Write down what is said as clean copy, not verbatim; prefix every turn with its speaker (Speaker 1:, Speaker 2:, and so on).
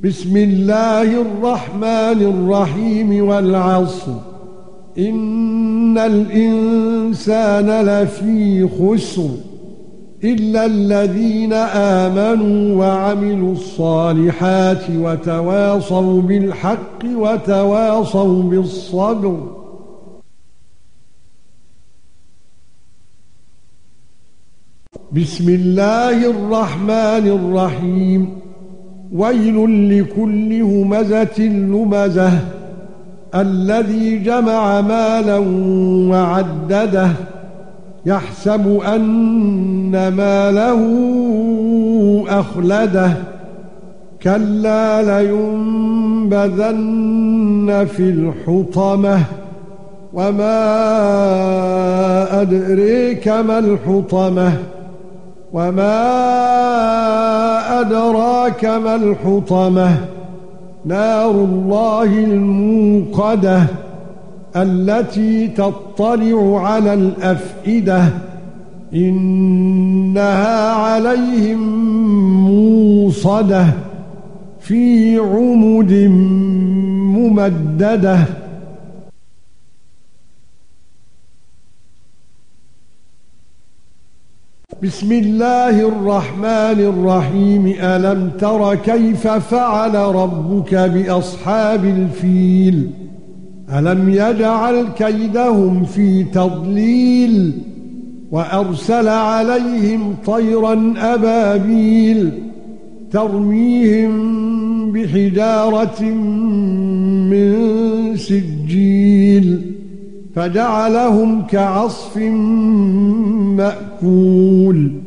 Speaker 1: بسم الله الرحمن الرحيم والعصر إن الإنسان لفي خسر إلا الذين آمنوا وعملوا الصالحات وتواصوا بالحق وتواصوا بالصبر. بسم الله الرحمن الرحيم ويل لكل همزة لمزة الذي جمع مالا وعدده يحسب أن ماله أخلده كلا لينبذن في الحطمة وما أدريك ما الحطمة وما أدراك ما الحطمة نار الله الموقدة التي تطلع على الأفئدة إنها عليهم موصدة في عمد ممددة. بسم الله الرحمن الرحيم ألم تر كيف فعل ربك بأصحاب الفيل ألم يجعل كيدهم في تضليل وأرسل عليهم طيرا أبابيل ترميهم بحجارة من سجيل فجعلهم كعصف مأكول.